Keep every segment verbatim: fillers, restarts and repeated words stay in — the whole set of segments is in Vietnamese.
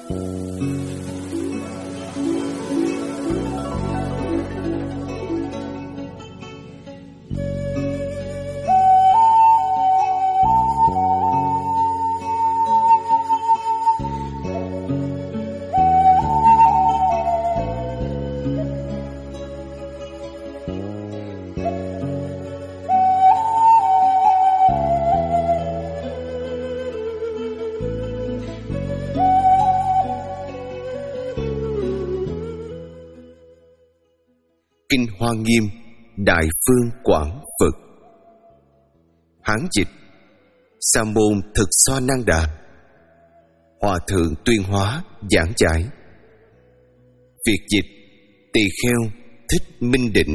Kinh Hoa Nghiêm Đại Phương Quảng Phật. Hán dịch: Sa môn Thực So Năng Đà. Hòa thượng Tuyên Hóa giảng giải. Việt dịch: Tỳ Kheo Thích Minh Định.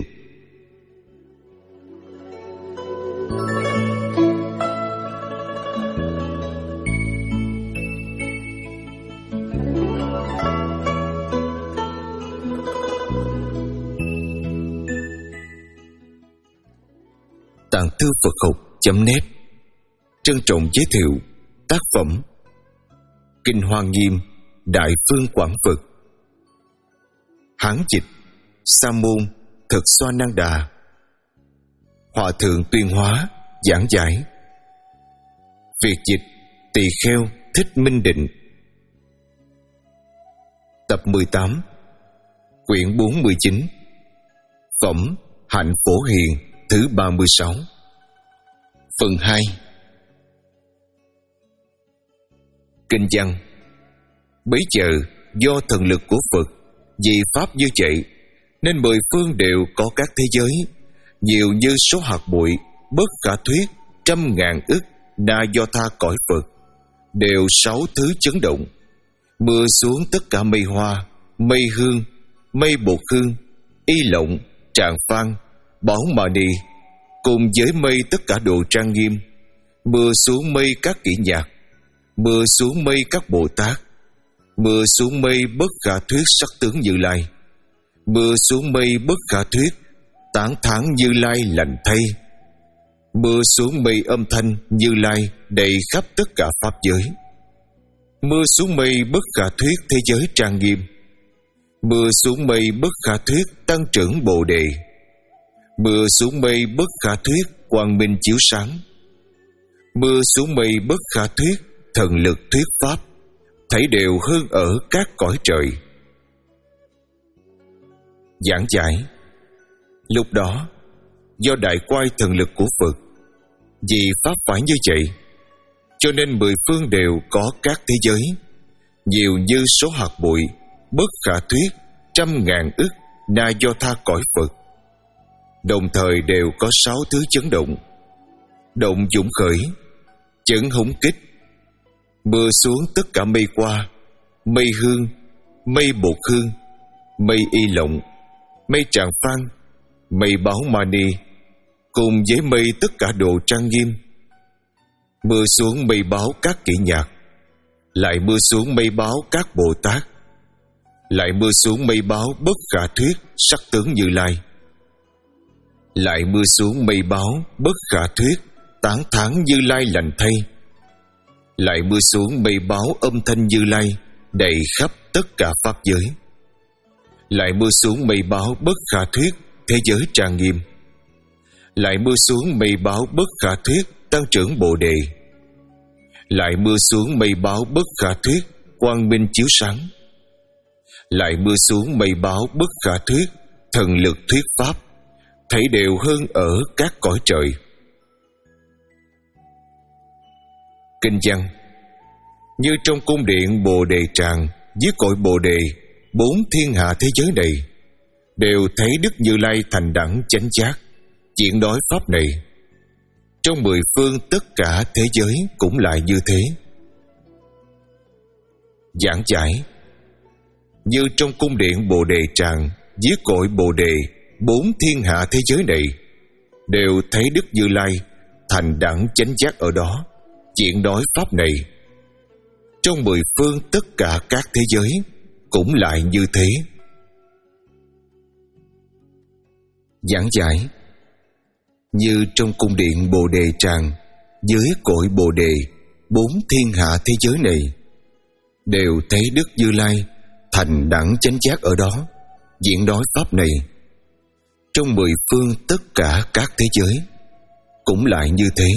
Tạng Thư Phật Học.net trân trọng giới thiệu tác phẩm Kinh Hoa Nghiêm Đại Phương Quảng Phật. Hán dịch: Sa môn Thực So Năng Đà. Hòa thượng Tuyên Hóa giảng giải. Việt dịch: Tỳ Kheo Thích Minh Định. Tập mười tám, quyển bốn mươi chín, phẩm Hạnh Phổ Hiền thứ ba mươi sáu. Phần hai. Kinh văn: Bấy giờ do thần lực của Phật vì pháp như vậy, nên mười phương đều có các thế giới, nhiều như số hạt bụi, bất khả thuyết, trăm ngàn ức na do tha cõi Phật, đều sáu thứ chấn động. Mưa xuống tất cả mây hoa, mây hương, mây bột hương, y lộng, tràng phan, bảo mà ni, cùng với mây tất cả đồ trang nghiêm. Mưa xuống mây các kỹ nhạc, mưa xuống mây các Bồ Tát, mưa xuống mây bất khả thuyết sắc tướng Như Lai, mưa xuống mây bất khả thuyết tán thán Như Lai lành thay, mưa xuống mây âm thanh Như Lai đầy khắp tất cả pháp giới, mưa xuống mây bất khả thuyết thế giới trang nghiêm, mưa xuống mây bất khả thuyết tăng trưởng Bồ Đề, mưa xuống mây bất khả thuyết quang minh chiếu sáng, mưa xuống mây bất khả thuyết thần lực thuyết pháp, thấy đều hơn ở các cõi trời. Giảng giải: Lúc đó do đại quay thần lực của Phật, vì pháp phải như vậy, cho nên mười phương đều có các thế giới, nhiều như số hạt bụi, bất khả thuyết, trăm ngàn ức na do tha cõi Phật, đồng thời đều có sáu thứ chấn động. Động dũng khởi, chấn hùng kích, mưa xuống tất cả mây qua, mây hương, mây bột hương, mây y lộng, mây tràng phan, mây báo mani, cùng với mây tất cả đồ trang nghiêm. Mưa xuống mây báo các kỹ nhạc, lại mưa xuống mây báo các Bồ Tát, lại mưa xuống mây báo bất khả thuyết sắc tướng Như Lai, lại mưa xuống mây báo bất khả thuyết tán thán Như Lai lành thay, lại mưa xuống mây báo âm thanh Như Lai đầy khắp tất cả pháp giới, lại mưa xuống mây báo bất khả thuyết thế giới trang nghiêm, lại mưa xuống mây báo bất khả thuyết tăng trưởng Bồ Đề, lại mưa xuống mây báo bất khả thuyết quang minh chiếu sáng, lại mưa xuống mây báo bất khả thuyết thần lực thuyết pháp, thấy đều hơn ở các cõi trời. Kinh văn: Như trong cung điện Bồ Đề Tràng, dưới cội Bồ Đề, bốn thiên hạ thế giới này đều thấy Đức Như Lai thành đẳng chánh giác, chuyện nói pháp này. Trong mười phương tất cả thế giới cũng lại như thế. Giảng giải: Như trong cung điện Bồ Đề Tràng, dưới cội Bồ Đề, bốn thiên hạ thế giới này đều thấy Đức Như Lai thành đẳng chánh giác ở đó, chuyện nói pháp này. Trong mười phương tất cả các thế giới cũng lại như thế. Giảng giải: Như trong cung điện Bồ Đề Tràng, dưới cội Bồ Đề, bốn thiên hạ thế giới này đều thấy Đức Như Lai thành đẳng chánh giác ở đó, diễn nói pháp này. Trong mười phương tất cả các thế giới cũng lại như thế.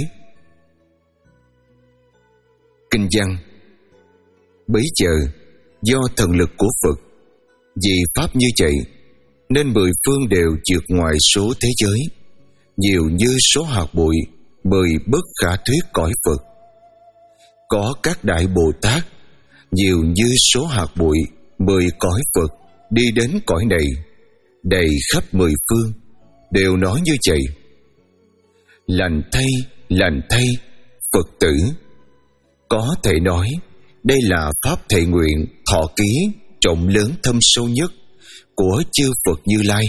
Kinh văn: bấy giờ do thần lực của Phật, vì pháp như vậy nên mười phương đều vượt ngoài số thế giới, nhiều như số hạt bụi, mười bất khả thuyết cõi Phật. Có các đại Bồ Tát nhiều như số hạt bụi, mười cõi Phật đi đến cõi này, đầy khắp mười phương, đều nói như vậy: lành thay, lành thay, Phật tử. Có thể nói đây là pháp thệ nguyện thọ ký trọng lớn thâm sâu nhất của chư Phật Như Lai.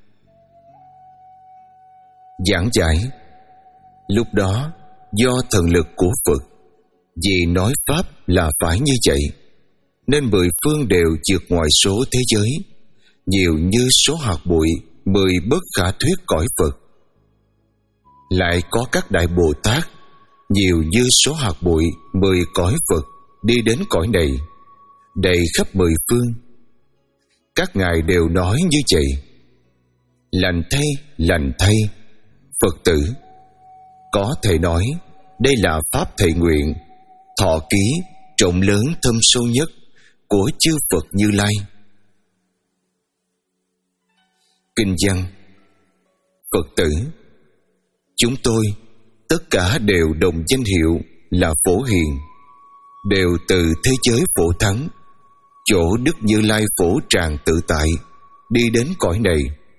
Giảng giải: lúc đó do thần lực của Phật, vì nói pháp là phải như vậy, nên mười phương đều vượt ngoài số thế giới, nhiều như số hạt bụi, mười bất khả thuyết cõi Phật. Lại có các đại Bồ Tát nhiều như số hạt bụi, mười cõi Phật đi đến cõi này, đầy khắp mười phương. Các ngài đều nói như vậy: lành thay, lành thay, Phật tử. Có thể nói đây là pháp thệ nguyện thọ ký trọng lớn thâm sâu nhất của chư Phật Như Lai. Kinh văn: Phật tử, chúng tôi tất cả đều đồng danh hiệu là Phổ Hiền, đều từ thế giới Phổ Thắng, chỗ Đức Như Lai phổ tràng tự tại, đi đến cõi này.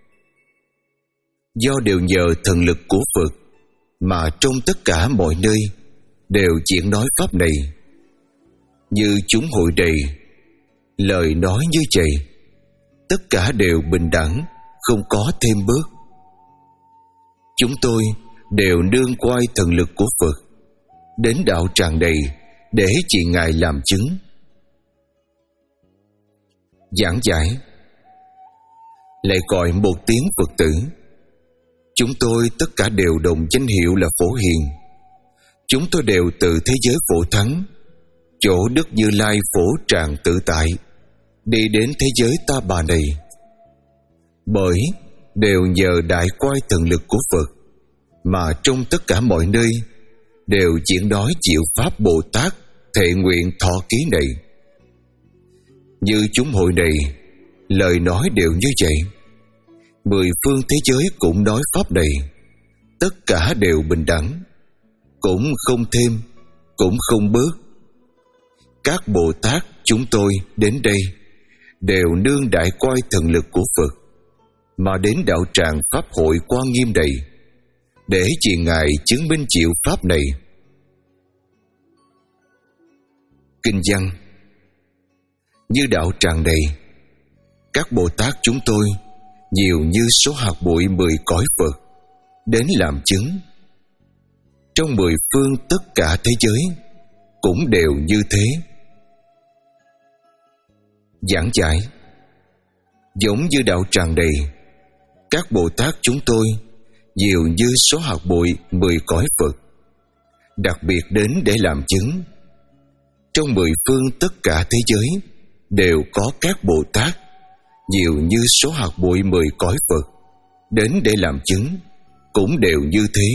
Do đều nhờ thần lực của Phật mà trong tất cả mọi nơi đều diễn nói pháp này. Như chúng hội đầy, lời nói như vậy, tất cả đều bình đẳng, không có thêm bớt. Chúng tôi đều nương quay thần lực của Phật đến đạo tràng đầy để chị ngài làm chứng. Giảng giải: lại gọi một tiếng Phật tử. Chúng tôi tất cả đều đồng danh hiệu là Phổ Hiền. Chúng tôi đều từ thế giới Phổ Thắng, chỗ Đức Như Lai phổ tràng tự tại, đi đến thế giới Ta Bà này. Bởi đều nhờ đại quay thần lực của Phật mà trong tất cả mọi nơi đều diễn nói diệu pháp Bồ Tát thệ nguyện thọ ký này. Như chúng hội này, lời nói đều như vậy. Mười phương thế giới cũng nói pháp này, tất cả đều bình đẳng, cũng không thêm, cũng không bớt. Các Bồ Tát chúng tôi đến đây đều nương đại quay thần lực của Phật mà đến đạo tràng pháp hội Quan Nghiêm này, để vì ngài chứng minh diệu pháp này. Kinh văn: như đạo tràng này, các Bồ Tát chúng tôi nhiều như số hạt bụi mười cõi Phật đến làm chứng. Trong mười phương tất cả thế giới cũng đều như thế. Giảng giải: giống như đạo tràng này, các Bồ Tát chúng tôi nhiều như số hạt bụi mười cõi Phật, đặc biệt đến để làm chứng. Trong mười phương tất cả thế giới đều có các Bồ Tát nhiều như số hạt bụi mười cõi Phật đến để làm chứng, cũng đều như thế.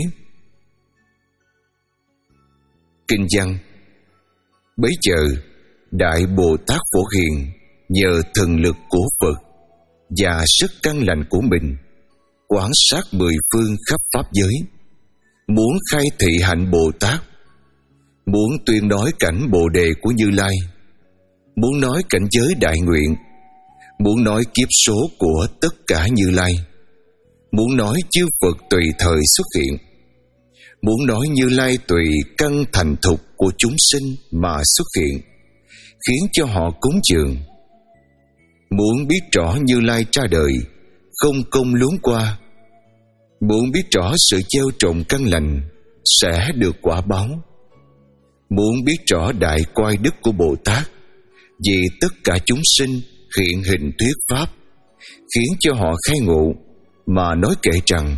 Kinh văn: bấy giờ đại Bồ Tát Phổ Hiền nhờ thần lực của Phật và sức căn lành của mình quán sát mười phương khắp pháp giới, muốn khai thị hạnh Bồ Tát, muốn tuyên nói cảnh Bồ Đề của Như Lai, muốn nói cảnh giới đại nguyện, muốn nói kiếp số của tất cả Như Lai, muốn nói chư Phật tùy thời xuất hiện, muốn nói Như Lai tùy căn thành thục của chúng sinh mà xuất hiện, khiến cho họ cúng dường, muốn biết rõ Như Lai ra đời không công luống qua, muốn biết rõ sự gieo trồng căn lành sẽ được quả báo, muốn biết rõ đại quay đức của Bồ Tát vì tất cả chúng sinh hiện hình thuyết pháp, khiến cho họ khai ngộ mà nói kệ rằng.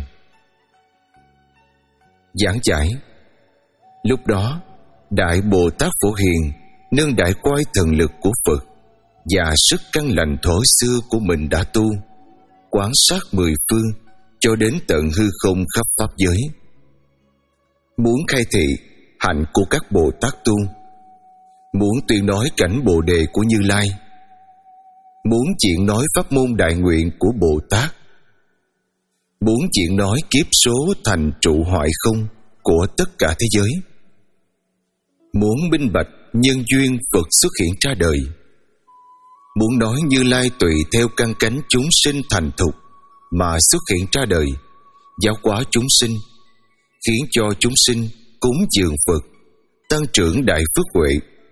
Giảng giải: lúc đó đại Bồ Tát Phổ Hiền nương đại quay thần lực của Phật và sức căn lành thổ xưa của mình đã tu, quán sát mười phương cho đến tận hư không khắp pháp giới. Muốn khai thị hạnh của các Bồ Tát tu, muốn tuyên nói cảnh Bồ Đề của Như Lai, muốn chuyện nói pháp môn đại nguyện của Bồ Tát, muốn chuyện nói kiếp số thành trụ hoại không của tất cả thế giới, muốn minh bạch nhân duyên Phật xuất hiện ra đời, muốn nói Như Lai tùy theo căn cánh chúng sinh thành thục mà xuất hiện ra đời, giáo hóa chúng sinh, khiến cho chúng sinh cúng dường Phật, tăng trưởng đại phước huệ.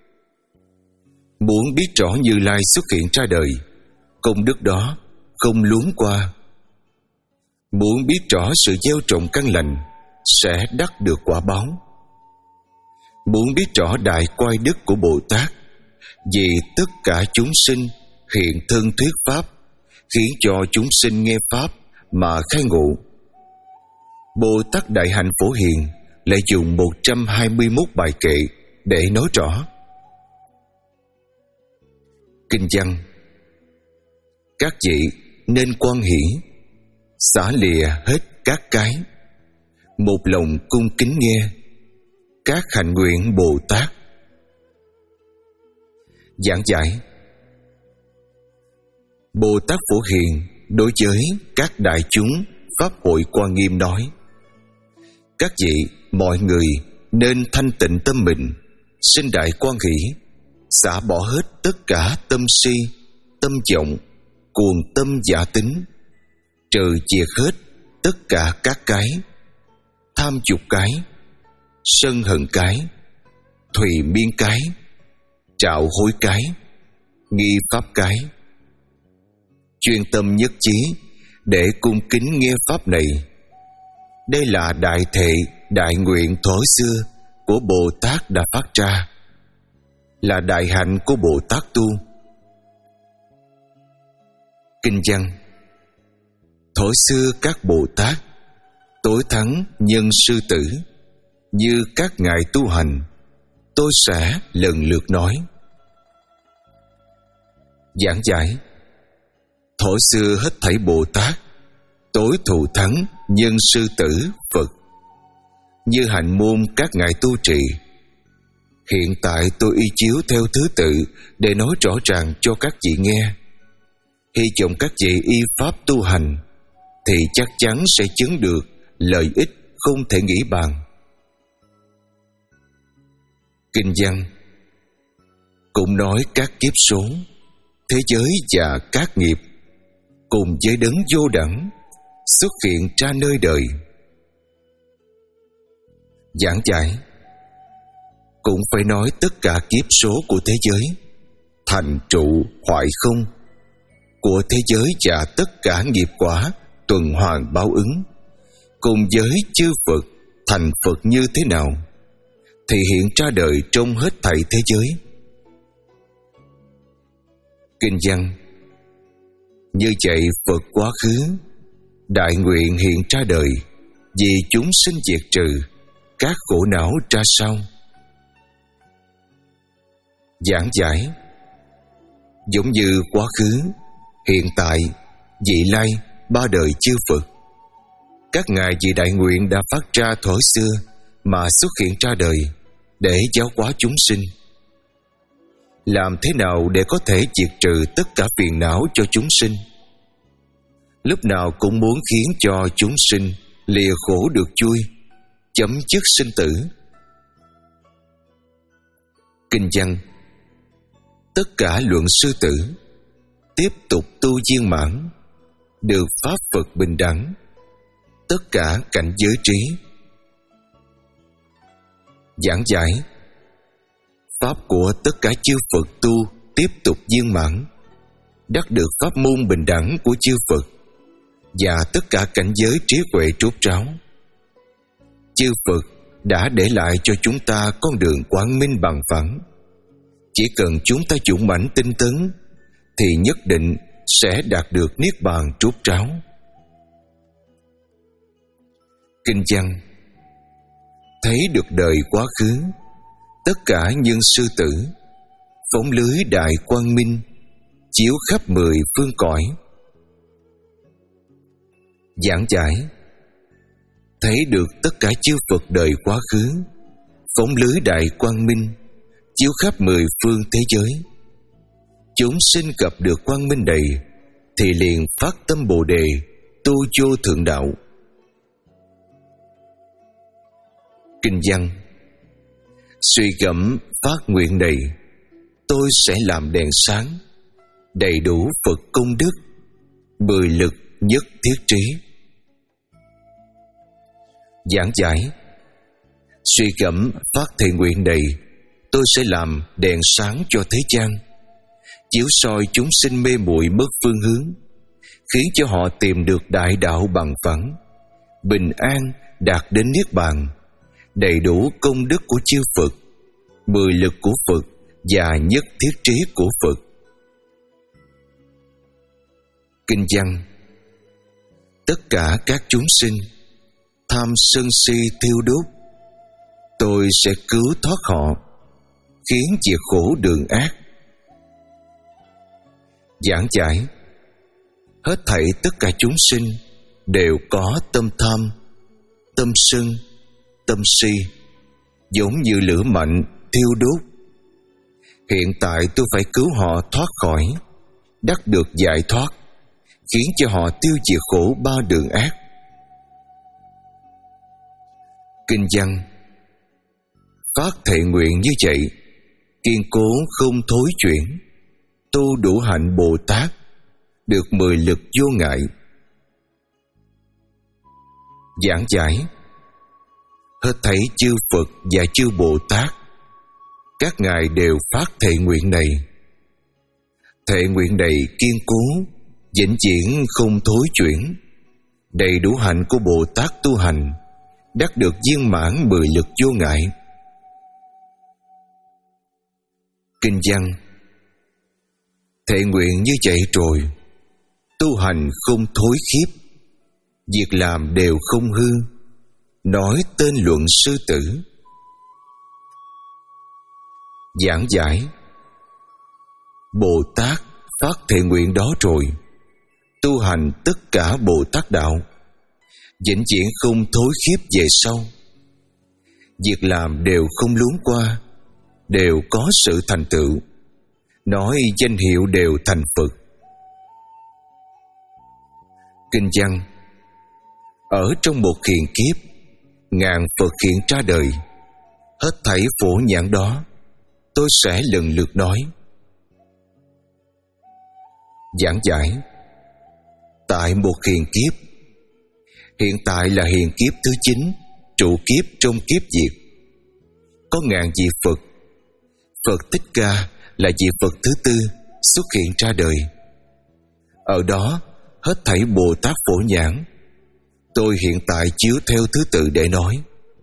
Muốn biết rõ Như Lai xuất hiện ra đời, công đức đó không luống qua. Muốn biết rõ sự gieo trồng căn lành sẽ đắc được quả báo. Muốn biết rõ đại quay đức của Bồ Tát, vì tất cả chúng sinh hiện thân thuyết pháp, khiến cho chúng sinh nghe pháp mà khai ngộ. Bồ Tát Đại Hạnh Phổ Hiền lại dùng một trăm hai mươi mốt bài kệ để nói rõ. Kinh văn: các vị nên quan hỷ, xả lìa hết các cái, một lòng cung kính nghe các hạnh nguyện Bồ Tát. Giảng giải: Bồ Tát Phổ Hiền đối với các đại chúng Pháp hội Quan Nghiêm nói: các vị mọi người nên thanh tịnh tâm mình, sinh đại quan hỷ, xả bỏ hết tất cả tâm si, tâm vọng, cuồng tâm giả tính, trừ diệt hết tất cả các cái, tham dục cái, sân hận cái, thùy miên cái, trạo hối cái, nghi pháp cái. Chuyên tâm nhất chí để cung kính nghe pháp này. Đây là đại thệ đại nguyện thuở xưa của Bồ Tát đã phát ra, là đại hạnh của Bồ Tát tu. Kinh văn: thuở xưa các Bồ Tát tối thắng nhân sư tử, như các ngài tu hành, tôi sẽ lần lượt nói. Giảng giải: thuở xưa hết thảy Bồ Tát tối thù thắng nhân sư tử Phật, như hạnh môn các ngài tu trì. Hiện tại tôi y chiếu theo thứ tự để nói rõ ràng cho các vị nghe. Hy vọng các vị y pháp tu hành thì chắc chắn sẽ chứng được lợi ích không thể nghĩ bàn. Kinh văn cũng nói các kiếp số, thế giới và các nghiệp cùng với đấng vô đẳng xuất hiện ra nơi đời. Giảng giải: cũng phải nói tất cả kiếp số của thế giới, thành trụ hoại không của thế giới và tất cả nghiệp quả tuần hoàn báo ứng, cùng với chư Phật thành Phật như thế nào, thì hiện ra đời trong hết thảy thế giới. Kinh văn: như vậy Phật quá khứ đại nguyện hiện ra đời, vì chúng sinh diệt trừ các khổ não ra sao. Giảng giải: giống như quá khứ, hiện tại, vị lai, ba đời chư Phật, các ngài vì đại nguyện đã phát ra thuở xưa mà xuất hiện ra đời để giáo hóa chúng sinh. Làm thế nào để có thể diệt trừ tất cả phiền não cho chúng sinh? Lúc nào cũng muốn khiến cho chúng sinh lìa khổ được vui, chấm dứt sinh tử. Kinh văn: tất cả luận sư tử tiếp tục tu viên mãn, được pháp Phật bình đẳng, tất cả cảnh giới trí. Giảng giải: pháp của tất cả chư Phật tu tiếp tục viên mãn, đắc được pháp môn bình đẳng của chư Phật và tất cả cảnh giới trí huệ trút ráo. Chư Phật đã để lại cho chúng ta con đường quang minh bằng phẳng. Chỉ cần chúng ta dũng mãnh tinh tấn thì nhất định sẽ đạt được niết bàn trút ráo. Kinh văn: thấy được đời quá khứ, tất cả nhân sư tử phóng lưới đại quang minh, chiếu khắp mười phương cõi. Giảng giải: thấy được tất cả chư Phật đời quá khứ, phóng lưới đại quang minh, chiếu khắp mười phương thế giới. Chúng sinh gặp được quang minh này thì liền phát tâm Bồ đề, tu vô thượng đạo. Kinh văn: suy gẫm phát nguyện này, tôi sẽ làm đèn sáng, đầy đủ Phật công đức, mười lực nhất thiết trí. Giảng giải: suy gẫm phát thệ nguyện này, tôi sẽ làm đèn sáng cho thế gian, chiếu soi chúng sinh mê muội mất phương hướng, khiến cho họ tìm được đại đạo bằng phẳng, bình an đạt đến niết bàn, đầy đủ công đức của chư Phật, mười lực của Phật và nhất thiết trí của Phật. Kinh văn: tất cả các chúng sinh tham sân si thiêu đốt, tôi sẽ cứu thoát họ, khiến diệt khổ đường ác. Giảng giải: hết thảy tất cả chúng sinh đều có tâm tham, tâm sân, tâm si, giống như lửa mạnh thiêu đốt. Hiện tại tôi phải cứu họ thoát khỏi, đắc được giải thoát, khiến cho họ tiêu diệt khổ ba đường ác. Kinh văn: phát thệ nguyện như vậy, kiên cố không thối chuyển, tu đủ hạnh Bồ Tát, được mười lực vô ngại. Giảng giải: hết thảy chư Phật và chư Bồ Tát, các ngài đều phát thệ nguyện này. Thệ nguyện này kiên cố, vĩnh viễn không thối chuyển, đầy đủ hạnh của Bồ Tát tu hành, đắc được viên mãn mười lực vô ngại. Kinh văn: thệ nguyện như vậy rồi, tu hành không thối khiếp, việc làm đều không hư, nói tên luận sư tử. Giảng giải: Bồ Tát phát thệ nguyện đó rồi, tu hành tất cả Bồ Tát đạo, vĩnh viễn không thối khiếp về sau, việc làm đều không luống qua, đều có sự thành tựu, nói danh hiệu đều thành Phật. Kinh văn: ở trong một hiện kiếp, ngàn Phật hiện ra đời, hết thảy phổ nhãn đó tôi sẽ lần lượt nói. Giảng giải: tại một hiện kiếp, hiện tại là hiện kiếp thứ chín, trụ kiếp trong kiếp diệt, có ngàn vị Phật. Phật Thích Ca là vị Phật thứ tư xuất hiện ra đời. Ở đó hết thảy Bồ Tát phổ nhãn, tôi hiện tại chiếu theo thứ tự để nói.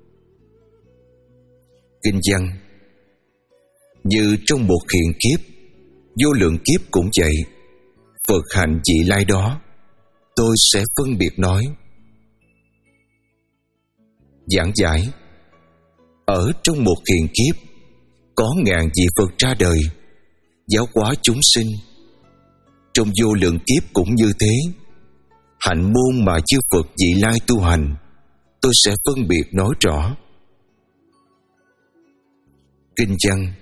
Kinh văn: như trong một hiện kiếp, vô lượng kiếp cũng vậy, Phật hạnh vị lai đó tôi sẽ phân biệt nói. Giảng giải: ở trong một hiện kiếp, có ngàn vị Phật ra đời, giáo hóa chúng sinh. Trong vô lượng kiếp cũng như thế, hạnh môn mà chư Phật vị lai tu hành, tôi sẽ phân biệt nói rõ. Kinh văn: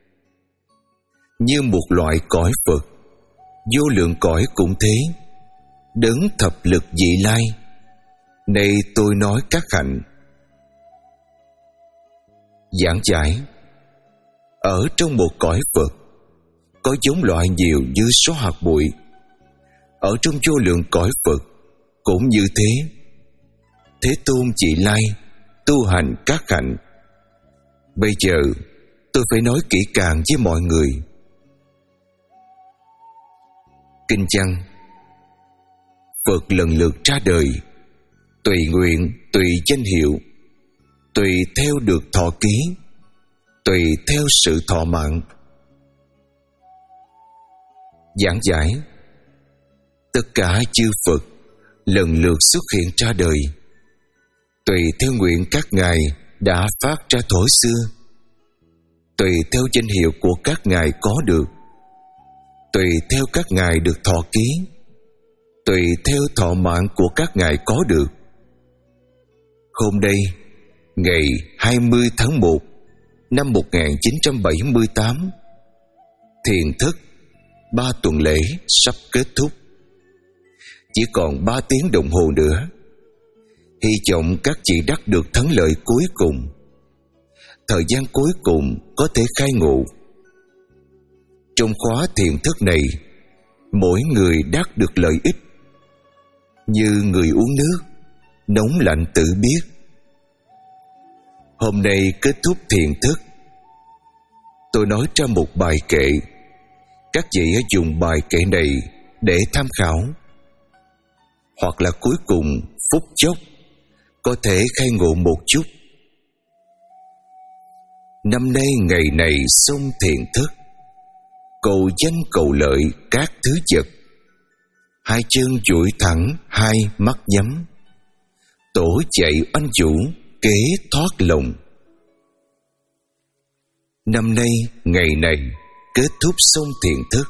như một loại cõi Phật, vô lượng cõi cũng thế, đấng thập lực vị lai, nay tôi nói các hạnh. Giảng giải: ở trong một cõi Phật, có giống loại nhiều như số hạt bụi. Ở trong vô lượng cõi Phật cũng như thế. Thế Tôn vị lai tu hành các hạnh. Bây giờ tôi phải nói kỹ càng với mọi người. Kinh văn: Phật lần lượt ra đời, tùy nguyện, tùy danh hiệu, tùy theo được thọ ký, tùy theo sự thọ mạng. Giảng giải: tất cả chư Phật lần lượt xuất hiện ra đời, tùy theo nguyện các ngài đã phát ra thuở xưa. tùy theo danh hiệu của các ngài có được, tùy theo các ngài được thọ ký, tùy theo thọ mạng của các ngài có được. Hôm nay, ngày hai mươi tháng một năm một nghìn chín trăm bảy mươi tám, thiền thức ba tuần lễ sắp kết thúc. Chỉ còn ba tiếng đồng hồ nữa. Hy vọng các chị đắc được thắng lợi cuối cùng. Thời gian cuối cùng có thể khai ngộ. Trong khóa thiền thức này, mỗi người đắc được lợi ích. Như người uống nước, nóng lạnh tự biết. Hôm nay kết thúc thiền thức. Tôi nói ra một bài kệ. Các chị hãy dùng bài kệ này để tham khảo. Hoặc là cuối cùng phút chốc có thể khai ngộ một chút. Năm nay ngày này xong thiền thức, cầu danh cầu lợi các thứ vật. Hai chân duỗi thẳng, hai mắt nhắm. Tổ chạy oanh vũ, kế thoát lòng. Năm nay ngày này kết thúc xong thiền thức.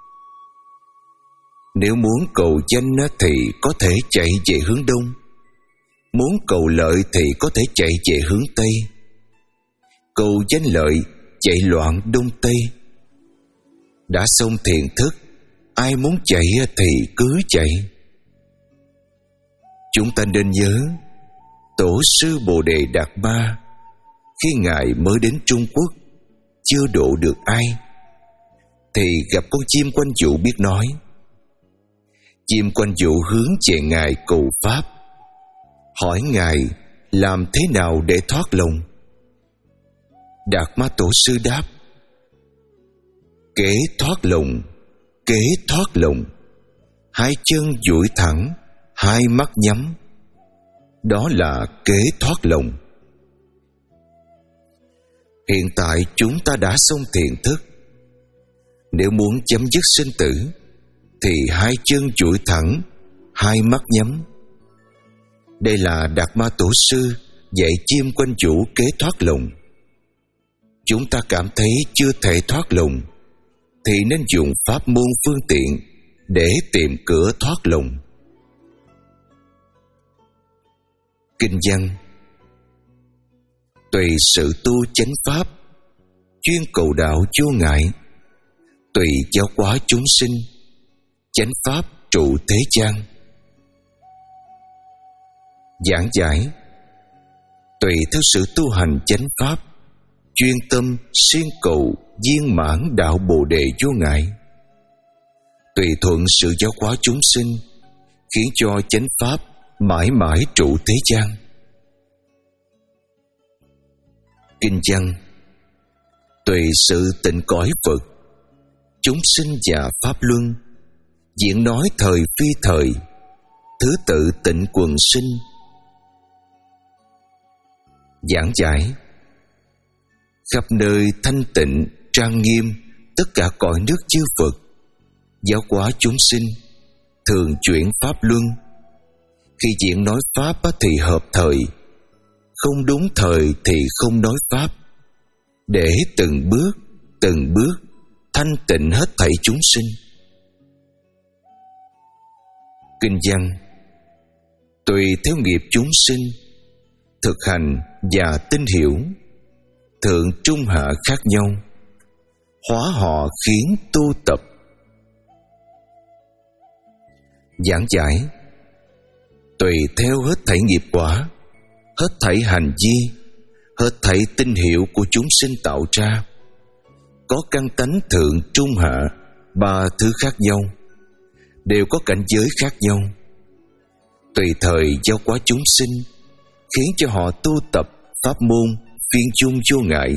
Nếu muốn cầu danh thì có thể chạy về hướng đông. Muốn cầu lợi thì có thể chạy về hướng tây. Cầu danh lợi chạy loạn đông tây. Đã xong thiền thức, ai muốn chạy thì cứ chạy. Chúng ta nên nhớ, Tổ sư Bồ Đề Đạt Ma khi ngài mới đến Trung Quốc chưa độ được ai, thì gặp con chim quanh vũ biết nói. Chim quanh vũ hướng về ngài cầu pháp, hỏi ngài làm thế nào để thoát lòng. Đạt Ma Tổ sư đáp: kế thoát lòng, kế thoát lòng. Hai chân duỗi thẳng, hai mắt nhắm. Đó là kế thoát lòng. Hiện tại chúng ta đã xong thiền thức. Nếu muốn chấm dứt sinh tử thì hai chân duỗi thẳng, hai mắt nhắm. Đây là Đạt Ma Tổ sư dạy chim quanh vũ kế thoát lòng. Chúng ta cảm thấy chưa thể thoát lòng thì nên dùng pháp môn phương tiện để tìm cửa thoát lòng. Kinh văn: tùy sự tu chánh pháp, chuyên cầu đạo vô ngại. Tùy giáo hóa chúng sinh, chánh pháp trụ thế gian. Giảng giải: tùy theo sự tu hành chánh pháp, chuyên tâm siêng cầu viên mãn đạo Bồ Đề vô ngại. Tùy thuận sự giáo hóa chúng sinh, khiến cho chánh pháp mãi mãi trụ thế gian. Kinh văn: tùy sự tịnh cõi Phật, chúng sinh và pháp luân, diễn nói thời phi thời, thứ tự tịnh quần sinh. Giảng giải: khắp nơi thanh tịnh trang nghiêm tất cả cõi nước chư Phật, giáo hóa chúng sinh, thường chuyển pháp luân. Khi diễn nói pháp thì hợp thời, không đúng thời thì không nói pháp, để từng bước từng bước thanh tịnh hết thảy chúng sinh. Kinh văn: tùy theo nghiệp chúng sinh, thực hành và tin hiểu, thượng trung hạ khác nhau, hóa họ khiến tu tập. Giảng giải: tùy theo hết thảy nghiệp quả, hết thảy hành vi, hết thảy tinh hiệu của chúng sinh tạo ra, có căn tánh thượng trung hạ, ba thứ khác nhau, đều có cảnh giới khác nhau. Tùy thời giáo hóa chúng sinh, khiến cho họ tu tập pháp môn viên chung vô ngại.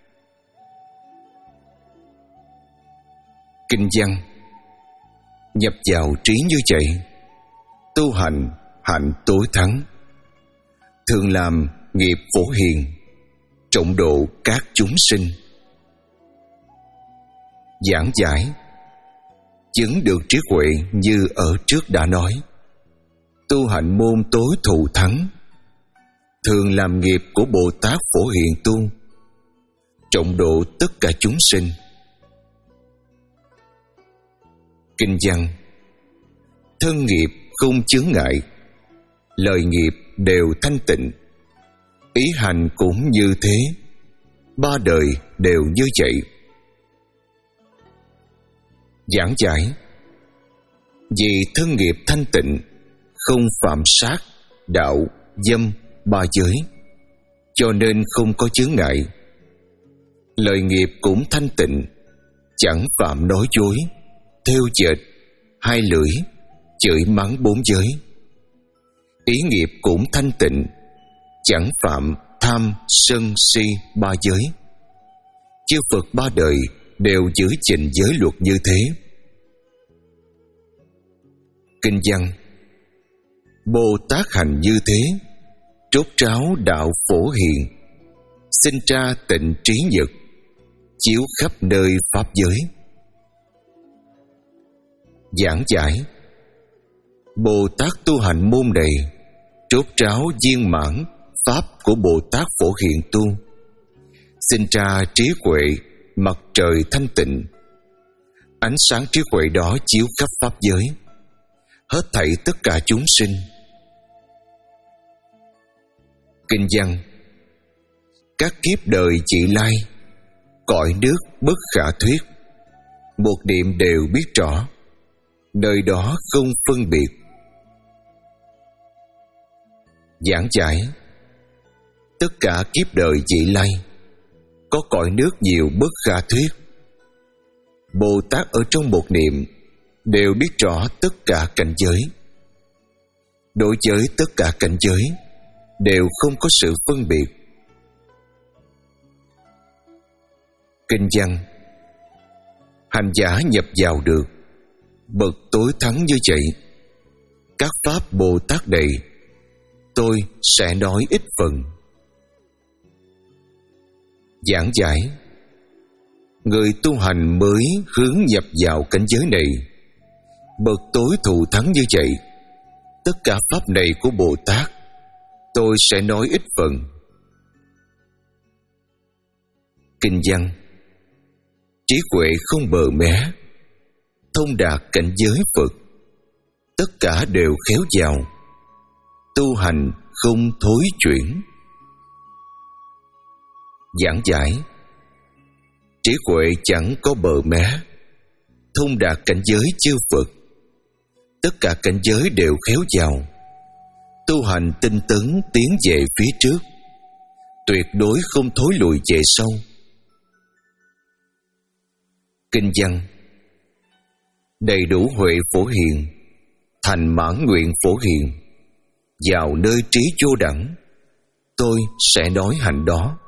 Kinh văn: nhập vào trí như vậy, tu hành hạnh tối thắng, thường làm nghiệp phổ hiền, trọng độ các chúng sinh. Giảng giải: chứng được trí huệ như ở trước đã nói, tu hành môn tối thù thắng, thường làm nghiệp của Bồ Tát Phổ Hiền tu, trọng độ tất cả chúng sinh. Kinh văn: thân nghiệp không chướng ngại, lời nghiệp đều thanh tịnh. Ý hành cũng như thế, ba đời đều như vậy. Giảng giải: vì thân nghiệp thanh tịnh, không phạm sát, đạo, dâm, ba giới, cho nên không có chướng ngại. Lời nghiệp cũng thanh tịnh, chẳng phạm nói dối, thêu dệt, hai lưỡi, chửi mắng bốn giới. Ý nghiệp cũng thanh tịnh, chẳng phạm tham, sân, si, ba giới. Chư Phật ba đời đều giữ gìn giới luật như thế. Kinh văn: Bồ Tát hành như thế, trốt ráo đạo phổ hiền, sinh ra tịnh trí nhật, chiếu khắp nơi pháp giới. Giảng giải: Bồ Tát tu hành môn này, trốt ráo viên mãn pháp của Bồ Tát phổ hiền tu, sinh ra trí huệ mặt trời thanh tịnh. Ánh sáng trí huệ đó chiếu khắp pháp giới, hết thảy tất cả chúng sinh. Kinh văn: các kiếp đời vị lai, cõi nước bất khả thuyết, một niệm đều biết rõ, nơi đó không phân biệt. Giảng giải: tất cả kiếp đời vị lai, có cõi nước nhiều bất khả thuyết. Bồ Tát ở trong một niệm đều biết rõ tất cả cảnh giới. Đối với tất cả cảnh giới đều không có sự phân biệt. Kinh văn: hành giả nhập vào được bậc tối thắng như vậy, các pháp Bồ Tát này tôi sẽ nói ít phần. Giảng giải: người tu hành mới hướng nhập vào cảnh giới này, bậc tối thù thắng như vậy, tất cả pháp này của Bồ Tát tôi sẽ nói ít phần. Kinh văn: trí huệ không bờ mé, thông đạt cảnh giới Phật, tất cả đều khéo vào, tu hành không thối chuyển. Giảng giải: trí huệ chẳng có bờ mé, thông đạt cảnh giới chư Phật, tất cả cảnh giới đều khéo vào, tu hành tinh tấn tiến về phía trước, tuyệt đối không thối lùi về sau. Kinh văn: đầy đủ huệ phổ hiền, thành mãn nguyện phổ hiền, vào nơi trí vô đẳng, tôi sẽ nói hạnh đó.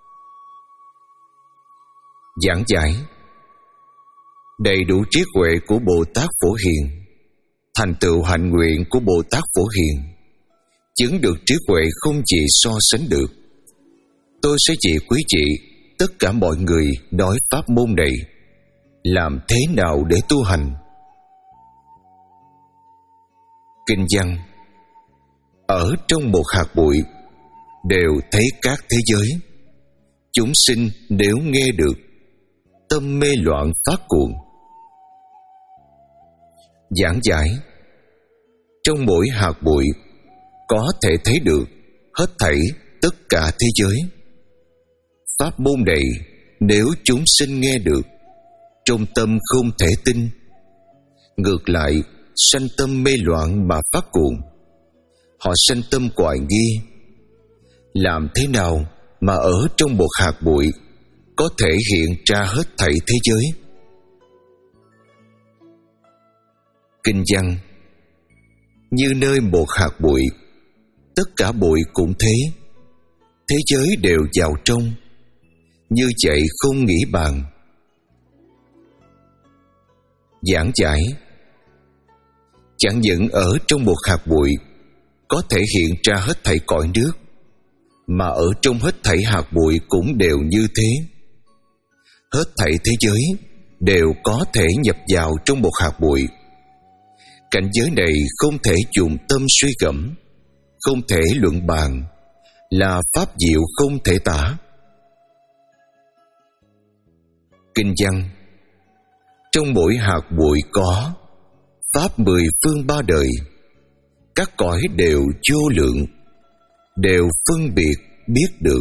Giảng giải: đầy đủ trí huệ của Bồ Tát phổ hiền, thành tựu hạnh nguyện của Bồ Tát phổ hiền, chứng được trí huệ không gì so sánh được. Tôi sẽ chỉ quý vị tất cả mọi người nói pháp môn này làm thế nào để tu hành. Kinh văn: ở trong một hạt bụi đều thấy các thế giới. Chúng sinh nếu nghe được, tâm mê loạn phát cuồng. Giảng giải: trong mỗi hạt bụi có thể thấy được hết thảy tất cả thế giới. Pháp môn này nếu chúng sinh nghe được, trong tâm không thể tin, ngược lại sanh tâm mê loạn mà phát cuồng. Họ sanh tâm hoài nghi, làm thế nào mà ở trong một hạt bụi có thể hiện ra hết thảy thế giới. Kinh văn: như nơi một hạt bụi, tất cả bụi cũng thế, thế giới đều vào trong, như vậy không nghĩ bàn. Giảng giải: chẳng những ở trong một hạt bụi có thể hiện ra hết thảy cõi nước, mà ở trong hết thảy hạt bụi cũng đều như thế. Hết thảy thế giới đều có thể nhập vào trong một hạt bụi. Cảnh giới này không thể dùng tâm suy gẫm, không thể luận bàn, là pháp diệu không thể tả. Kinh văn: trong mỗi hạt bụi có pháp mười phương ba đời, các cõi đều vô lượng, đều phân biệt biết được.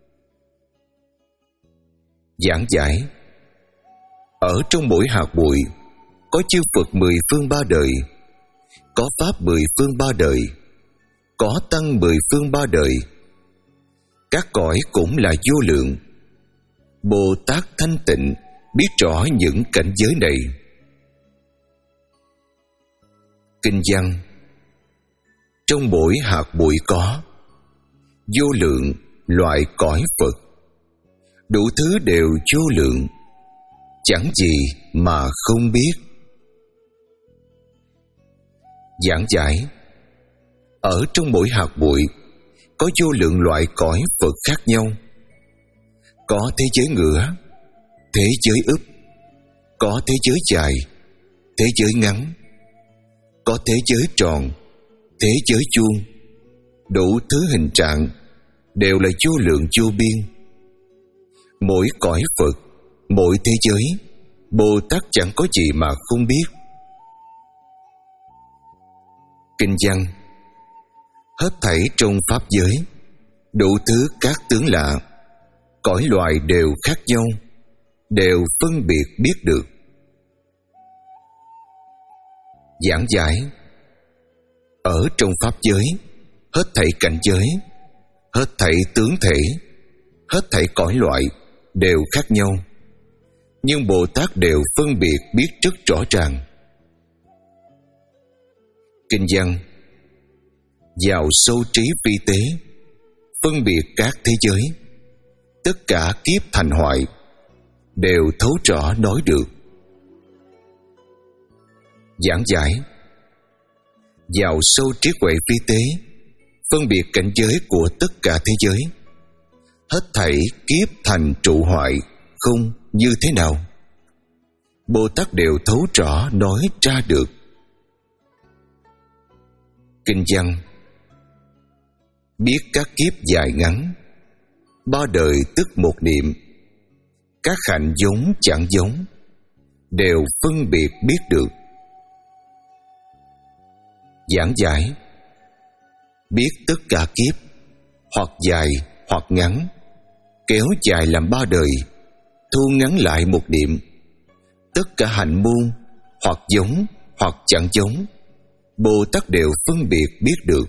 Giảng giải: ở trong mỗi hạt bụi có chư Phật mười phương ba đời, có pháp mười phương ba đời, có tăng mười phương ba đời. Các cõi cũng là vô lượng. Bồ Tát thanh tịnh biết rõ những cảnh giới này. Kinh văn: trong mỗi hạt bụi có vô lượng loại cõi Phật, đủ thứ đều vô lượng, chẳng gì mà không biết. Giảng giải: ở trong mỗi hạt bụi có vô lượng loại cõi Phật khác nhau. Có thế giới ngửa, thế giới úp, có thế giới dài, thế giới ngắn, có thế giới tròn, thế giới vuông, đủ thứ hình trạng, đều là vô lượng vô biên. Mỗi cõi Phật, mỗi thế giới, Bồ Tát chẳng có gì mà không biết. Kinh văn: hết thảy trong pháp giới, đủ thứ các tướng lạ, cõi loài đều khác nhau, đều phân biệt biết được. Giảng giải: ở trong pháp giới, hết thảy cảnh giới, hết thảy tướng thể, hết thảy cõi loại đều khác nhau, nhưng Bồ Tát đều phân biệt biết rất rõ ràng. Kinh văn: vào sâu trí vi tế, phân biệt các thế giới, tất cả kiếp thành hoại, đều thấu rõ nói được. Giảng giải: vào sâu trí huệ vi tế, phân biệt cảnh giới của tất cả thế giới, hết thảy kiếp thành trụ hoại không như thế nào, Bồ Tát đều thấu rõ nói ra được. Kinh văn: biết các kiếp dài ngắn, ba đời tức một niệm, các hạnh giống chẳng giống, đều phân biệt biết được. Giảng giải: biết tất cả kiếp, hoặc dài hoặc ngắn, kéo dài làm ba đời, thu ngắn lại một niệm, tất cả hạnh môn, hoặc giống hoặc chẳng giống, Bồ Tát đều phân biệt biết được.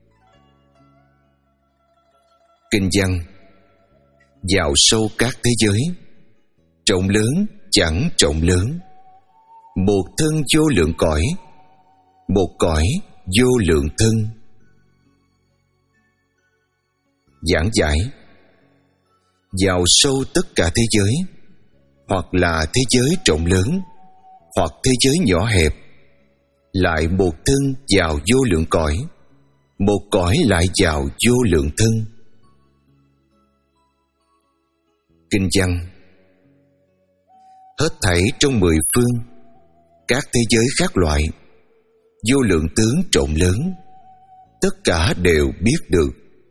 Kinh văn: vào sâu các thế giới, rộng lớn chẳng rộng lớn, một thân vô lượng cõi, một cõi vô lượng thân. Giảng giải: vào sâu tất cả thế giới, hoặc là thế giới rộng lớn, hoặc thế giới nhỏ hẹp, lại một thân vào vô lượng cõi, một cõi lại vào vô lượng thân. Kinh văn: hết thảy trong mười phương, các thế giới khác loại, vô lượng tướng rộng lớn, tất cả đều biết được.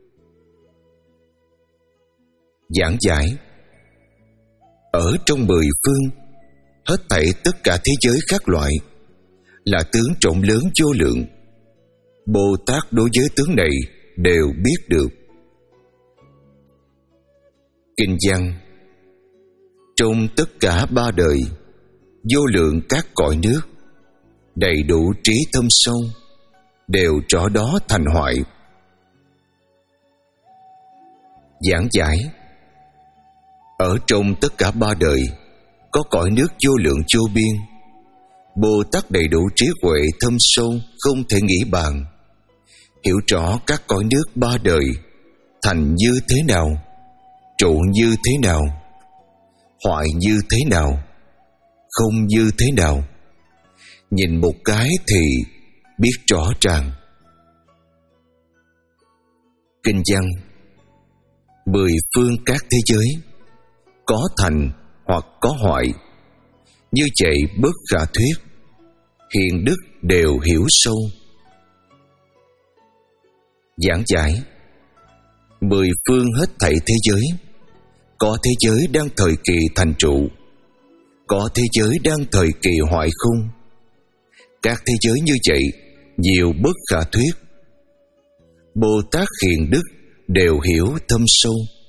Giảng giải: ở trong mười phương, hết thảy tất cả thế giới khác loại, là tướng rộng lớn vô lượng, Bồ Tát đối với tướng này đều biết được. Kinh văn: trong tất cả ba đời, vô lượng các cõi nước, đầy đủ trí thâm sâu, đều rõ đó thành hoại. Giảng giải: ở trong tất cả ba đời, có cõi nước vô lượng vô biên, Bồ Tát đầy đủ trí huệ thâm sâu, không thể nghĩ bàn, hiểu rõ các cõi nước ba đời thành như thế nào, trụ như thế nào, hoại như thế nào, không như thế nào. Nhìn một cái thì biết rõ ràng. Kinh văn: mười phương các thế giới, có thành hoặc có hoại, như vậy bất khả thuyết, hiền đức đều hiểu sâu. Giảng giải: mười phương hết thảy thế giới, có thế giới đang thời kỳ thành trụ, có thế giới đang thời kỳ hoại khung. Các thế giới như vậy nhiều bất khả thuyết. Bồ Tát hiền đức đều hiểu thâm sâu.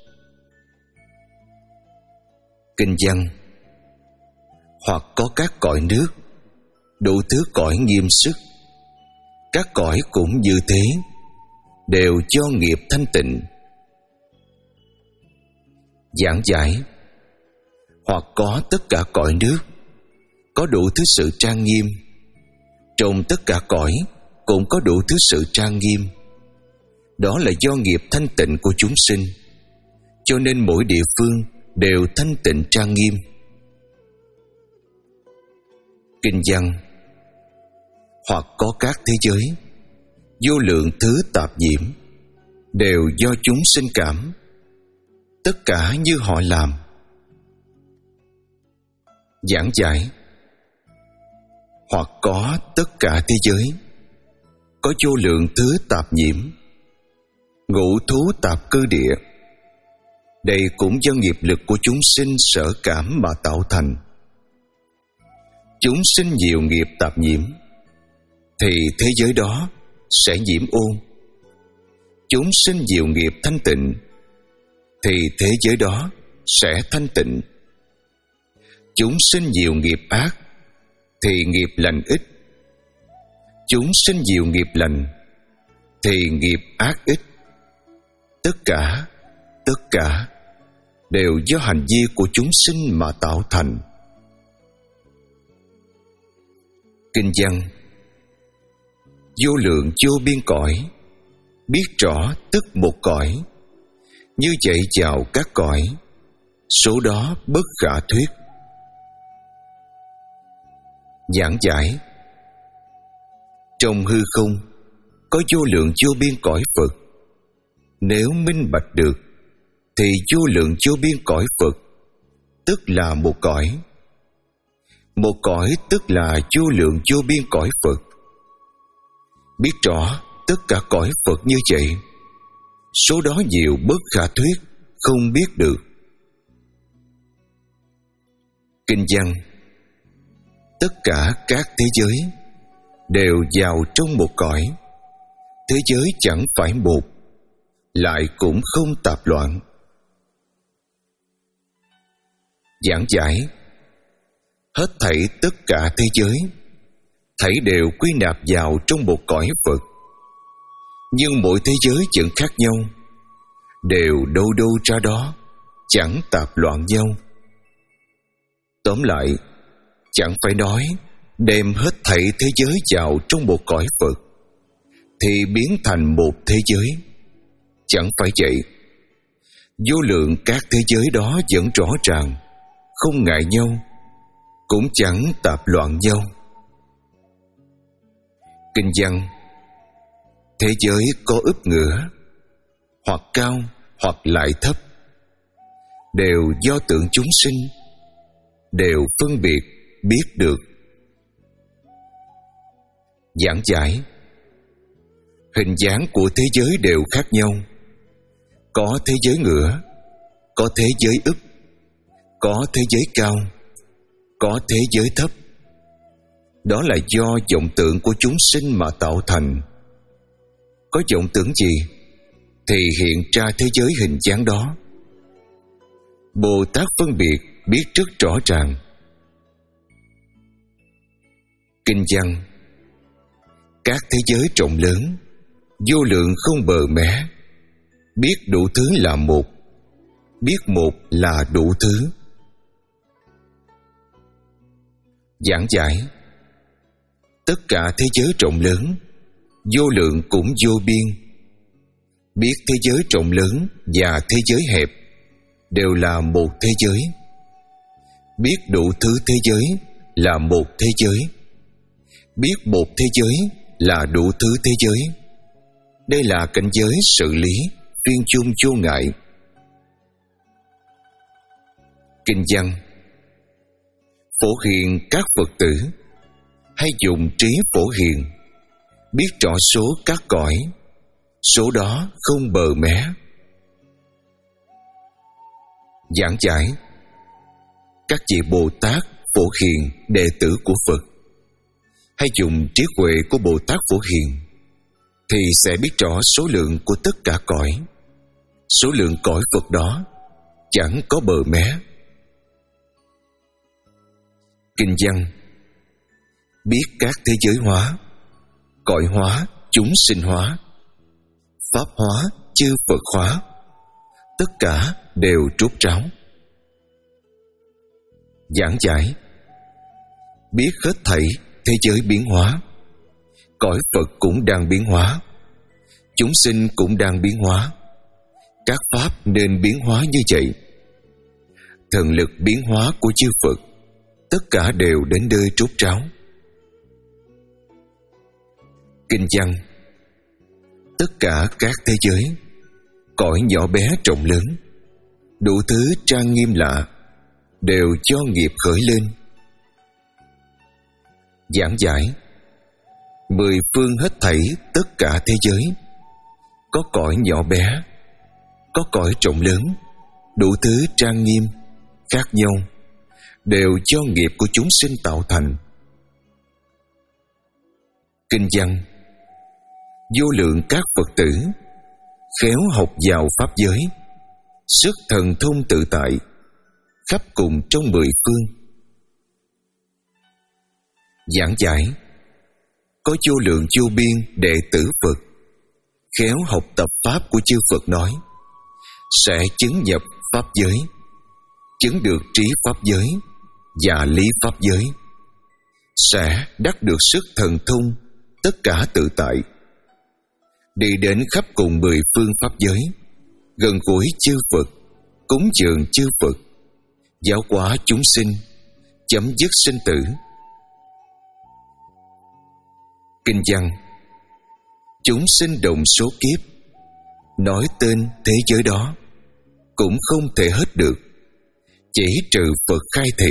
Kinh văn: hoặc có các cõi nước, đủ thứ cõi nghiêm sức. Các cõi cũng như thế, đều do nghiệp thanh tịnh. Giảng giải: hoặc có tất cả cõi nước, có đủ thứ sự trang nghiêm. Trong tất cả cõi cũng có đủ thứ sự trang nghiêm. Đó là do nghiệp thanh tịnh của chúng sinh, cho nên mỗi địa phương đều thanh tịnh trang nghiêm. Kinh văn: hoặc có các thế giới, vô lượng thứ tạp nhiễm, đều do chúng sinh cảm, tất cả như họ làm. Giảng giải: hoặc có tất cả thế giới, có vô lượng thứ tạp nhiễm, ngũ thú tạp cư địa. Đây cũng do nghiệp lực của chúng sinh sở cảm mà tạo thành. Chúng sinh nhiều nghiệp tạp nhiễm, thì thế giới đó sẽ nhiễm ô. Chúng sinh nhiều nghiệp thanh tịnh, thì thế giới đó sẽ thanh tịnh. Chúng sinh nhiều nghiệp ác, thì nghiệp lành ít. Chúng sinh nhiều nghiệp lành, thì nghiệp ác ít. Tất cả, tất cả đều do hành vi của chúng sinh mà tạo thành. Kinh văn: vô lượng vô biên cõi, biết rõ tức một cõi. Như vậy vào các cõi, số đó bất khả thuyết. Giảng giải: trong hư không có vô lượng vô biên cõi Phật. Nếu minh bạch được, thì vô lượng vô biên cõi Phật tức là một cõi. Một cõi tức là vô lượng vô biên cõi Phật. Biết rõ tất cả cõi Phật như vậy, số đó nhiều bất khả thuyết, không biết được. Kinh văn: tất cả các thế giới đều vào trong một cõi. Thế giới chẳng phải một, lại cũng không tạp loạn. Giảng giải: hết thảy tất cả thế giới, thảy đều quy nạp vào trong một cõi Phật. Nhưng mỗi thế giới vẫn khác nhau, đều đâu đâu ra đó, chẳng tạp loạn nhau. Tóm lại, chẳng phải nói đem hết thảy thế giới vào trong một cõi Phật thì biến thành một thế giới. Chẳng phải vậy. Vô lượng các thế giới đó vẫn rõ ràng, không ngại nhau, cũng chẳng tạp loạn nhau. Kinh văn: thế giới có úp ngửa, hoặc cao hoặc lại thấp, đều do tưởng chúng sinh, đều phân biệt biết được. Giảng giải: hình dáng của thế giới đều khác nhau. Có thế giới ngửa, có thế giới úp, có thế giới cao, có thế giới thấp. Đó là do vọng tưởng của chúng sinh mà tạo thành. Có vọng tưởng gì thì hiện ra thế giới hình dáng đó. Bồ Tát phân biệt biết rất rõ ràng. Kinh văn: các thế giới rộng lớn, vô lượng không bờ mé. Biết đủ thứ là một, biết một là đủ thứ. Giảng giải: tất cả thế giới rộng lớn, vô lượng cũng vô biên. Biết thế giới rộng lớn và thế giới hẹp đều là một thế giới. Biết đủ thứ thế giới là một thế giới. Biết một thế giới là đủ thứ thế giới. Đây là cảnh giới sự lý phiên chung vô ngại. Kinh văn: phổ hiền các Phật tử, hay dùng trí phổ hiền, biết rõ số các cõi, số đó không bờ mé. Giảng giải: các vị Bồ Tát, Phổ Hiền, đệ tử của Phật, hay dùng trí huệ của Bồ Tát Phổ Hiền, thì sẽ biết rõ số lượng của tất cả cõi. Số lượng cõi Phật đó chẳng có bờ mé. Kinh văn: biết các thế giới hóa, cõi hóa, chúng sinh hóa, pháp hóa, chư Phật hóa, tất cả đều rốt ráo. Giảng giải: biết hết thảy thế giới biến hóa, cõi Phật cũng đang biến hóa, chúng sinh cũng đang biến hóa, các pháp nên biến hóa như vậy. Thần lực biến hóa của chư Phật tất cả đều đến nơi rốt ráo. Kinh văn: tất cả các thế giới, cõi nhỏ bé rộng lớn, đủ thứ trang nghiêm lạ, đều cho nghiệp khởi lên. Giảng giải: mười phương hết thảy tất cả thế giới, có cõi nhỏ bé, có cõi rộng lớn, đủ thứ trang nghiêm, khác nhau, đều do nghiệp của chúng sinh tạo thành. Kinh văn: vô lượng các Phật tử khéo học vào pháp giới, sức thần thông tự tại, khắp cùng trong mười phương. Giảng giải: có vô lượng vô biên đệ tử Phật khéo học tập pháp của chư Phật nói, sẽ chứng nhập pháp giới, chứng được trí pháp giới và lý pháp giới, sẽ đắc được sức thần thông tất cả tự tại, đi đến khắp cùng mười phương pháp giới, gần gũi chư Phật, cúng dường chư Phật, giáo hóa chúng sinh, chấm dứt sinh tử. Kinh văn: chúng sinh đồng số kiếp, nói tên thế giới đó cũng không thể hết được, chỉ trừ Phật khai thị.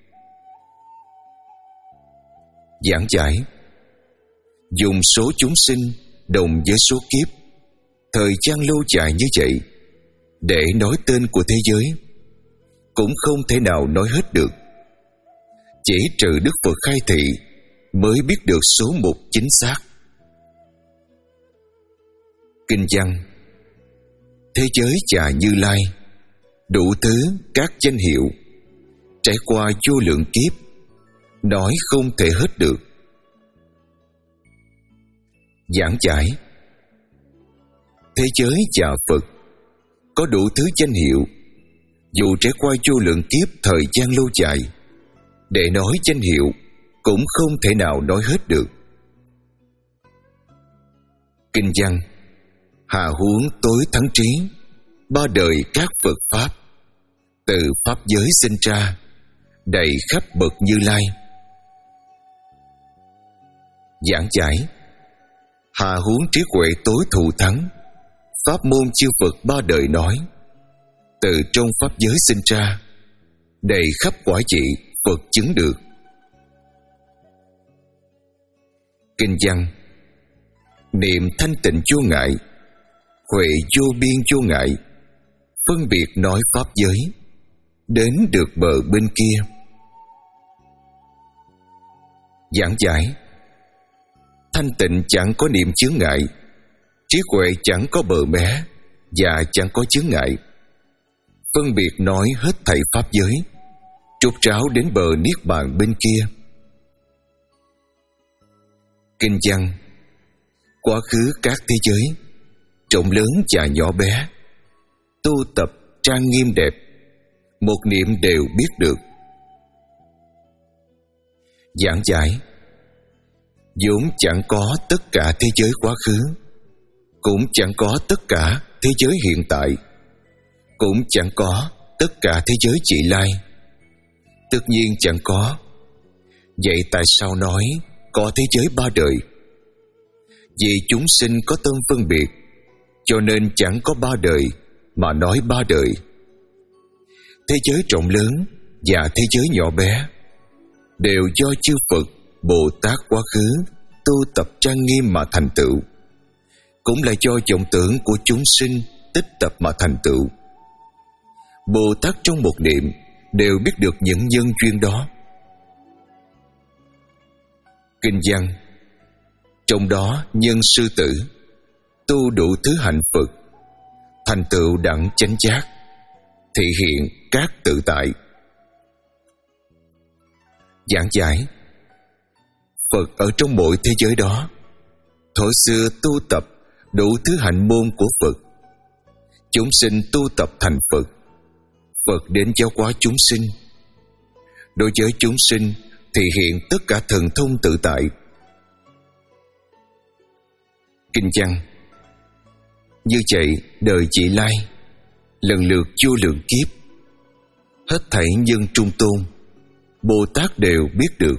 Giảng giải: dùng số chúng sinh đồng với số kiếp, thời gian lâu dài như vậy, để nói tên của thế giới cũng không thể nào nói hết được, chỉ trừ Đức Phật khai thị mới biết được số mục chính xác. Kinh văn: thế giới và Như Lai, đủ thứ các danh hiệu, trải qua vô lượng kiếp, nói không thể hết được. Giảng giải: thế giới và Phật có đủ thứ danh hiệu, dù trải qua vô lượng kiếp thời gian lâu dài, để nói danh hiệu cũng không thể nào nói hết được. Kinh văn: hà huống tối thắng trí, ba đời các Phật Pháp, từ Pháp giới sinh ra, đầy khắp bậc Như Lai. Giảng giải: hà huống trí huệ tối thù thắng, Pháp môn chư Phật ba đời nói, từ trong Pháp giới sinh ra, đầy khắp quả vị Phật chứng được. Kinh văn: niệm thanh tịnh vô ngại, huệ vô biên vô ngại, phân biệt nói Pháp giới, đến được bờ bên kia. Giảng giải: thanh tịnh chẳng có niệm chướng ngại, trí huệ chẳng có bờ mé và chẳng có chướng ngại, phân biệt nói hết thảy Pháp giới, trút ráo đến bờ niết bàn bên kia. Kinh văn: quá khứ các thế giới, rộng lớn và nhỏ bé, tu tập trang nghiêm đẹp, một niệm đều biết được. Giảng giải: vốn chẳng có tất cả thế giới quá khứ, cũng chẳng có tất cả thế giới hiện tại, cũng chẳng có tất cả thế giới vị lai, tất nhiên chẳng có. Vậy tại sao nói có thế giới ba đời? Vì chúng sinh có tâm phân biệt, cho nên chẳng có ba đời mà nói ba đời. Thế giới rộng lớn và thế giới nhỏ bé đều do chư Phật, Bồ Tát quá khứ tu tập trang nghiêm mà thành tựu, cũng là do vọng tưởng của chúng sinh tích tập mà thành tựu. Bồ Tát trong một niệm đều biết được những nhân duyên đó, Kinh văn: trong đó nhân sư tử tu đủ thứ hạnh Phật, thành tựu đẳng chánh giác, thị hiện các tự tại. Giảng giải: Phật ở trong mỗi thế giới đó, thuở xưa tu tập đủ thứ hạnh môn của Phật. Chúng sinh tu tập thành Phật, Phật đến giáo hóa chúng sinh. Đối với chúng sinh thì hiện tất cả thần thông tự tại. Kinh văn: như vậy đời vị lai, lần lượt vô lượng kiếp, hết thảy nhân trung tôn, Bồ Tát đều biết được.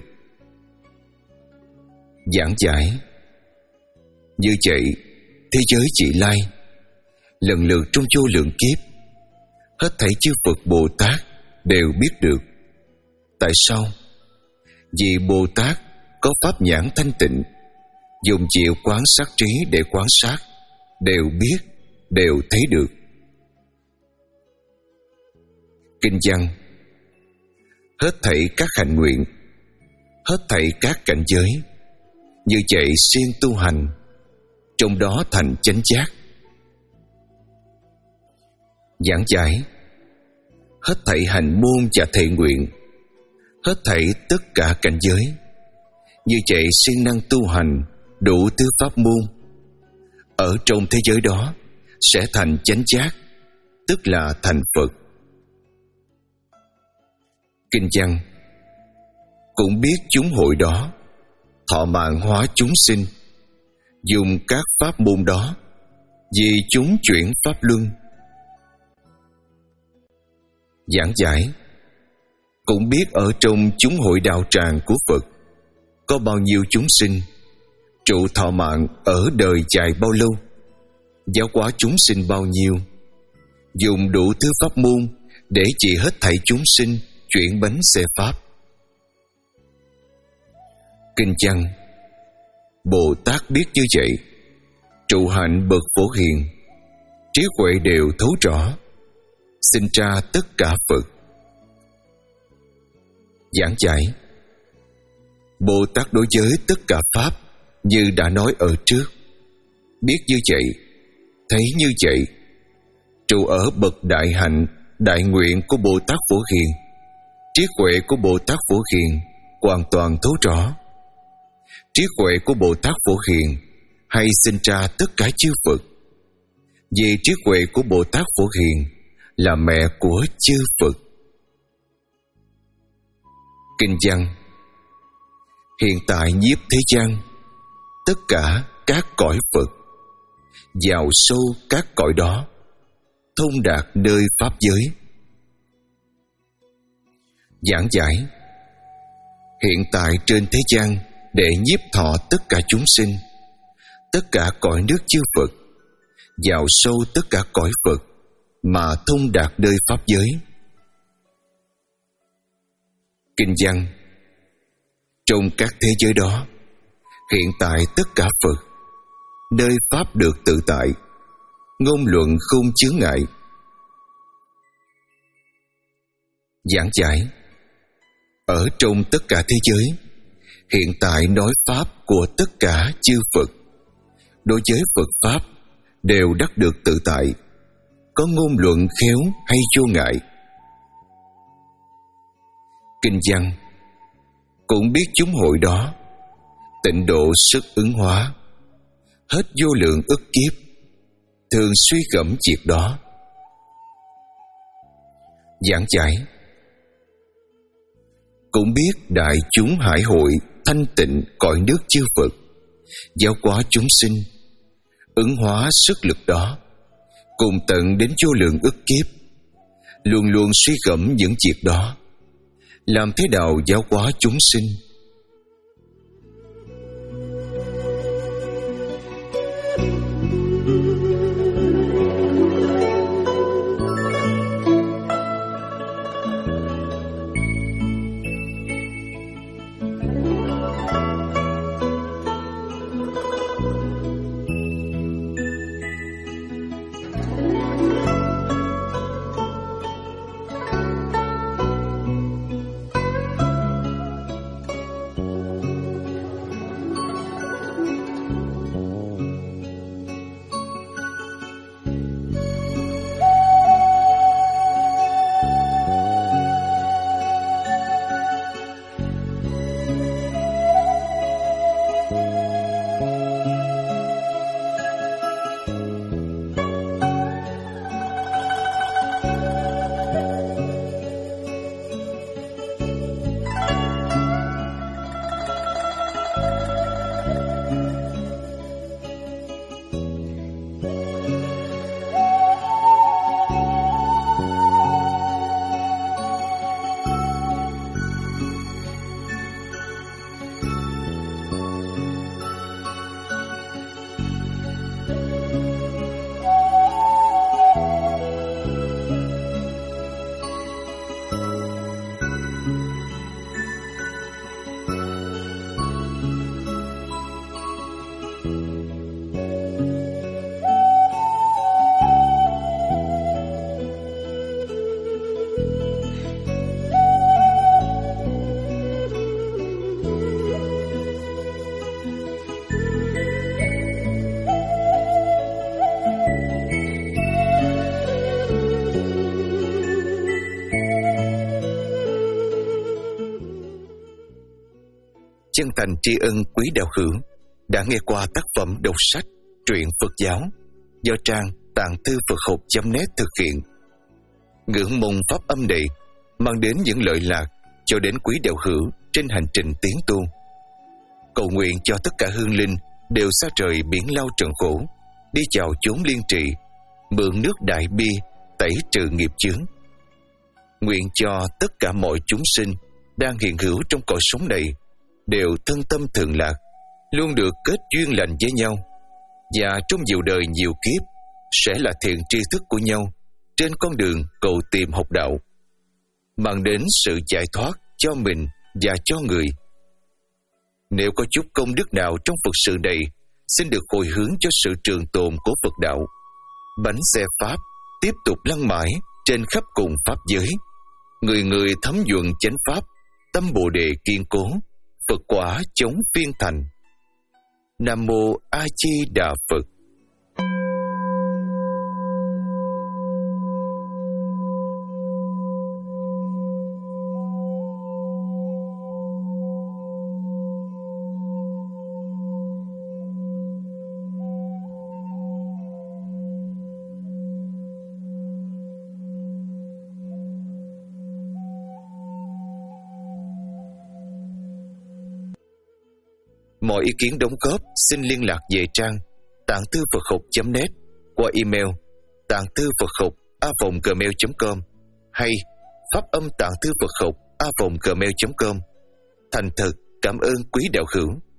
Giảng giải: như vậy thế giới vị lai, lần lượt trong vô lượng kiếp, hết thảy chư Phật Bồ Tát đều biết được. Tại sao? Vì Bồ Tát có pháp nhãn thanh tịnh, dùng chịu quán sát trí để quan sát, đều biết, đều thấy được. Kinh văn: hết thảy các hạnh nguyện, hết thảy các cảnh giới, như vậy siêng tu hành, trong đó thành chánh giác. Giảng giải: hết thảy hành môn và thệ nguyện, hết thảy tất cả cảnh giới, như vậy siêng năng tu hành đủ thứ pháp môn, ở trong thế giới đó sẽ thành chánh giác, tức là thành Phật. Kinh văn: cũng biết chúng hội đó thọ mạng hóa chúng sinh, dùng các pháp môn đó, vì chúng chuyển pháp luân. Giảng giải: cũng biết ở trong chúng hội đạo tràng của Phật có bao nhiêu chúng sinh, trụ thọ mạng ở đời dài bao lâu, giáo hóa chúng sinh bao nhiêu, dùng đủ thứ pháp môn để trị hết thảy chúng sinh, chuyển bánh xe pháp. Kinh văn: Bồ Tát biết như vậy, trụ hạnh bậc phổ hiền, trí huệ đều thấu rõ, sinh ra tất cả Phật. Giảng giải: Bồ Tát đối với tất cả pháp như đã nói ở trước, biết như vậy, thấy như vậy, trụ ở bậc đại hạnh, đại nguyện của Bồ Tát Phổ Hiền, trí huệ của Bồ Tát Phổ Hiền hoàn toàn thấu rõ. Trí huệ của Bồ Tát Phổ Hiền hay sinh ra tất cả chư Phật, vì trí huệ của Bồ Tát Phổ Hiền là mẹ của chư Phật. Kinh văn: hiện tại nhiếp thế gian, tất cả các cõi Phật, vào sâu các cõi đó, thông đạt nơi pháp giới. Giảng giải: hiện tại trên thế gian để nhiếp thọ tất cả chúng sinh, tất cả cõi nước chư Phật, vào sâu tất cả cõi Phật mà thông đạt nơi pháp giới. Kinh văn: trong các thế giới đó, hiện tại tất cả Phật, nơi pháp được tự tại, ngôn luận không chướng ngại. Giảng giải: ở trong tất cả thế giới, hiện tại nói pháp của tất cả chư Phật, đối với Phật pháp đều đắc được tự tại, có ngôn luận khéo hay vô ngại. Kinh văn: cũng biết chúng hội đó tịnh độ sức ứng hóa, hết vô lượng ức kiếp, thường suy gẫm việc đó. Giảng giải: cũng biết đại chúng hải hội thanh tịnh cõi nước chư Phật, giáo hóa chúng sinh, ứng hóa sức lực đó, cùng tận đến vô lượng ức kiếp, luôn luôn suy gẫm những việc đó, làm thế nào giáo hóa chúng sinh. chân thành tri ân quý đạo hữu đã nghe qua tác phẩm đọc sách truyện Phật giáo do trang tạng thư Phật học chấm net thực hiện. Ngưỡng mong pháp âm này mang đến những lợi lạc cho đến quý đạo hữu trên hành trình tiến tu. Cầu nguyện cho tất cả hương linh đều xa trời biển lao trần khổ, đi chào chốn liên trị, mượn nước đại bi tẩy trừ nghiệp chướng. Nguyện cho tất cả mọi chúng sinh đang hiện hữu trong cõi sống này đều thân tâm thường lạc, luôn được kết duyên lành với nhau, và trong nhiều đời nhiều kiếp sẽ là thiện tri thức của nhau trên con đường cầu tìm học đạo, mang đến sự giải thoát cho mình và cho người. Nếu có chút công đức nào trong Phật sự này, xin được hồi hướng cho sự trường tồn của Phật đạo. Bánh xe Pháp tiếp tục lăn mãi trên khắp cùng Pháp giới. Người người thấm nhuận chánh Pháp, tâm Bồ Đề kiên cố, Phật quả chống phiên thành. Nam Mô A Di Đà Phật. Mọi ý kiến đóng góp xin liên lạc về trang tạng thư Phật học chấm net qua email tạng thư Phật học a vòng gmail chấm com hay pháp âm tạng thư Phật học a vòng gmail chấm com. Thành thật cảm ơn quý đạo hữu.